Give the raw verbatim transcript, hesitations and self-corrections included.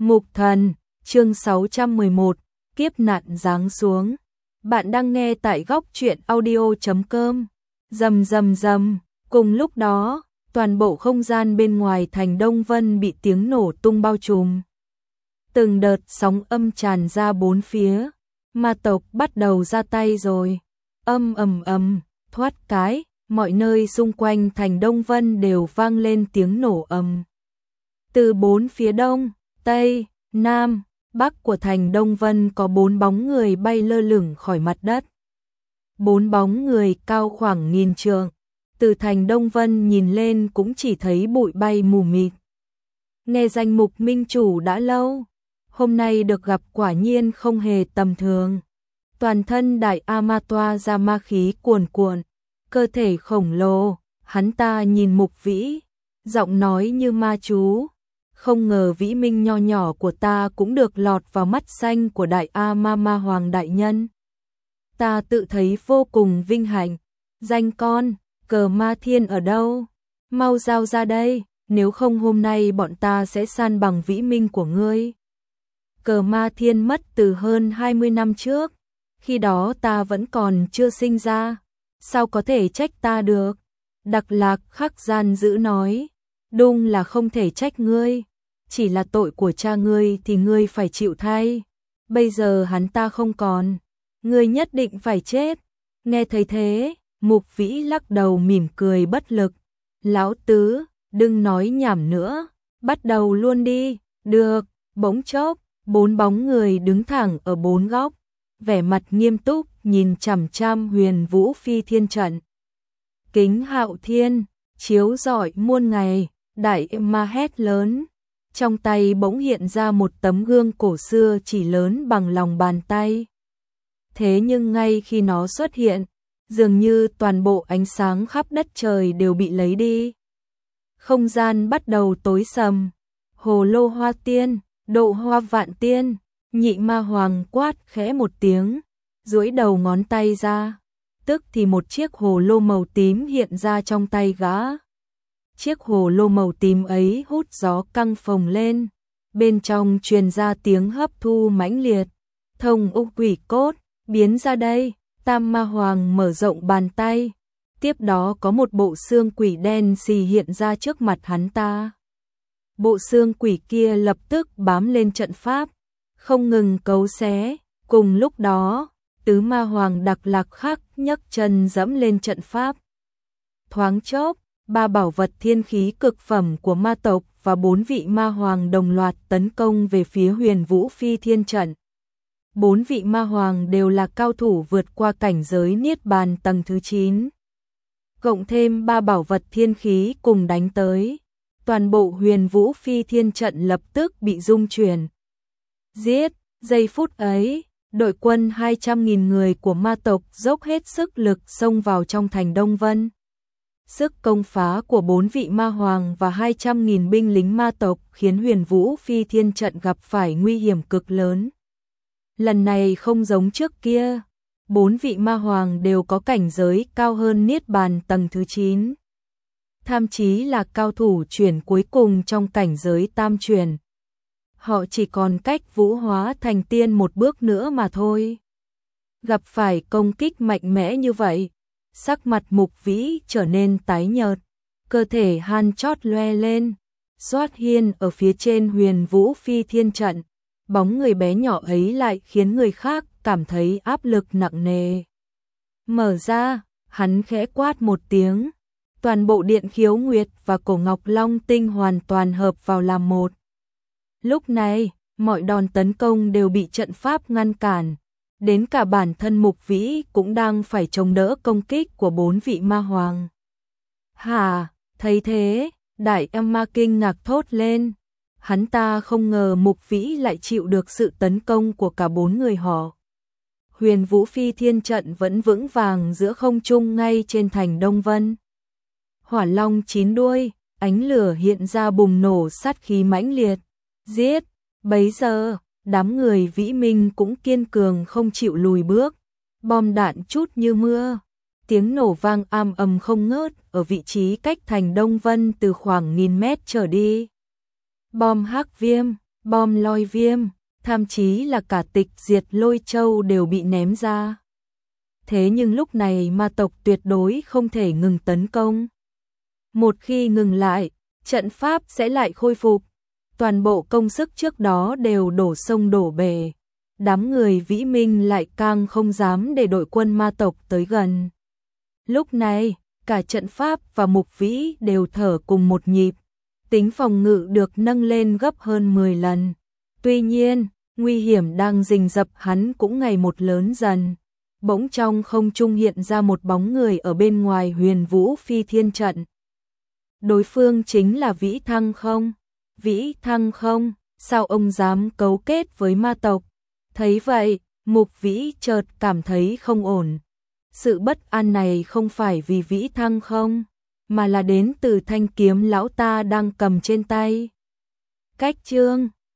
Mục Thần, chương sáu trăm mười một, kiếp nạn giáng xuống. Bạn đang nghe tại góc truyện audio chấm com. Rầm rầm rầm, cùng lúc đó, toàn bộ không gian bên ngoài thành Đông Vân bị tiếng nổ tung bao trùm. Từng đợt sóng âm tràn ra bốn phía, ma tộc bắt đầu ra tay rồi. Âm ầm ầm, thoát cái, mọi nơi xung quanh thành Đông Vân đều vang lên tiếng nổ ầm. Từ bốn phía đông, tây, nam, bắc của thành Đông Vân có bốn bóng người bay lơ lửng khỏi mặt đất. Bốn bóng người cao khoảng nghìn trượng, từ thành Đông Vân nhìn lên cũng chỉ thấy bụi bay mù mịt. Nghe danh mục minh chủ đã lâu, hôm nay được gặp quả nhiên không hề tầm thường. Toàn thân đại A Ma toa ra ma khí cuồn cuộn, cơ thể khổng lồ, hắn ta nhìn Mục Vĩ, giọng nói như ma chú. Không ngờ Vĩ Minh nho nhỏ của ta cũng được lọt vào mắt xanh của đại A Ma Ma Hoàng đại nhân. Ta tự thấy vô cùng vinh hạnh. Danh con, Cờ Ma Thiên ở đâu? Mau giao ra đây, nếu không hôm nay bọn ta sẽ san bằng Vĩ Minh của ngươi. Cờ Ma Thiên mất từ hơn hai mươi năm trước, khi đó ta vẫn còn chưa sinh ra, sao có thể trách ta được? Đặc Lạc Khắc gian dữ nói, đúng là không thể trách ngươi, chỉ là tội của cha ngươi thì ngươi phải chịu thay. Bây giờ hắn ta không còn, ngươi nhất định phải chết. Nghe thấy thế, Mục Vĩ lắc đầu mỉm cười bất lực. Lão tứ, đừng nói nhảm nữa, bắt đầu luôn đi. Được. Bỗng chốc, bốn bóng người đứng thẳng ở bốn góc, vẻ mặt nghiêm túc nhìn chằm chằm Huyền Vũ Phi Thiên trận. Kính Hạo Thiên, chiếu rọi muôn ngày, đại ma hét lớn. Trong tay bỗng hiện ra một tấm gương cổ xưa chỉ lớn bằng lòng bàn tay. Thế nhưng ngay khi nó xuất hiện, dường như toàn bộ ánh sáng khắp đất trời đều bị lấy đi. Không gian bắt đầu tối sầm. Hồ lô hoa tiên, độ hoa vạn tiên, nhị ma hoàng quát khẽ một tiếng, duỗi đầu ngón tay ra. Tức thì một chiếc hồ lô màu tím hiện ra trong tay gã. Chiếc hồ lô màu tím ấy hút gió căng phồng lên, bên trong truyền ra tiếng hấp thu mãnh liệt. Thông úc quỷ cốt, biến ra đây. Tam ma hoàng mở rộng bàn tay, tiếp đó có một bộ xương quỷ đen xì hiện ra trước mặt hắn ta. Bộ xương quỷ kia lập tức bám lên trận pháp, không ngừng cấu xé. Cùng lúc đó, tứ ma hoàng Đặc Lạc Khắc nhấc chân dẫm lên trận pháp. Thoáng chốc, ba bảo vật thiên khí cực phẩm của ma tộc và bốn vị ma hoàng đồng loạt tấn công về phía Huyền Vũ Phi Thiên trận. Bốn vị ma hoàng đều là cao thủ vượt qua cảnh giới Niết Bàn tầng thứ chín. Cộng thêm ba bảo vật thiên khí cùng đánh tới, toàn bộ Huyền Vũ Phi Thiên trận lập tức bị rung chuyển. Giết, giây phút ấy, đội quân hai trăm nghìn người của ma tộc dốc hết sức lực xông vào trong thành Đông Vân. Sức công phá của bốn vị ma hoàng và hai trăm nghìn binh lính ma tộc khiến Huyền Vũ Phi Thiên trận gặp phải nguy hiểm cực lớn. Lần này không giống trước kia, bốn vị ma hoàng đều có cảnh giới cao hơn Niết Bàn tầng thứ chín. Thậm chí là cao thủ chuyển cuối cùng trong cảnh giới tam chuyển. Họ chỉ còn cách vũ hóa thành tiên một bước nữa mà thôi. Gặp phải công kích mạnh mẽ như vậy, sắc mặt Mục Vĩ trở nên tái nhợt, cơ thể han chót loe lên. Xoát Hiên ở phía trên Huyền Vũ Phi Thiên trận, bóng người bé nhỏ ấy lại khiến người khác cảm thấy áp lực nặng nề. Mở ra, hắn khẽ quát một tiếng, toàn bộ Điện Khiếu Nguyệt và Cổ Ngọc Long Tinh hoàn toàn hợp vào làm một. Lúc này, mọi đòn tấn công đều bị trận pháp ngăn cản, đến cả bản thân Mục Vĩ cũng đang phải chống đỡ công kích của bốn vị ma hoàng. Hả, thấy thế, đại em ma kinh ngạc thốt lên. Hắn ta không ngờ Mục Vĩ lại chịu được sự tấn công của cả bốn người họ. Huyền Vũ Phi Thiên trận vẫn vững vàng giữa không trung ngay trên thành Đông Vân. Hỏa long chín đuôi, ánh lửa hiện ra bùng nổ sát khí mãnh liệt. Giết! Bấy giờ, đám người Vĩ Minh cũng kiên cường không chịu lùi bước. Bom đạn trút như mưa. Tiếng nổ vang am ầm không ngớt ở vị trí cách thành Đông Vân từ khoảng nghìn mét trở đi. Bom hắc viêm, bom lôi viêm, thậm chí là cả tịch diệt lôi châu đều bị ném ra. Thế nhưng lúc này ma tộc tuyệt đối không thể ngừng tấn công. Một khi ngừng lại, trận pháp sẽ lại khôi phục. Toàn bộ công sức trước đó đều đổ sông đổ bể. Đám người Vĩ Minh lại càng không dám để đội quân ma tộc tới gần. Lúc này, cả trận pháp và mục vĩ đều thở cùng một nhịp. Tính phòng ngự được nâng lên gấp hơn mười lần. Tuy nhiên, nguy hiểm đang rình rập hắn cũng ngày một lớn dần. Bỗng trong không trung hiện ra một bóng người ở bên ngoài Huyền Vũ Phi Thiên trận. Đối phương chính là Vĩ Thăng không? Vĩ Thăng không? Sao ông dám cấu kết với ma tộc? Thấy vậy, Mục Vĩ chợt cảm thấy không ổn. Sự bất an này không phải vì Vĩ Thăng không, mà là đến từ thanh kiếm lão ta đang cầm trên tay. Cách chương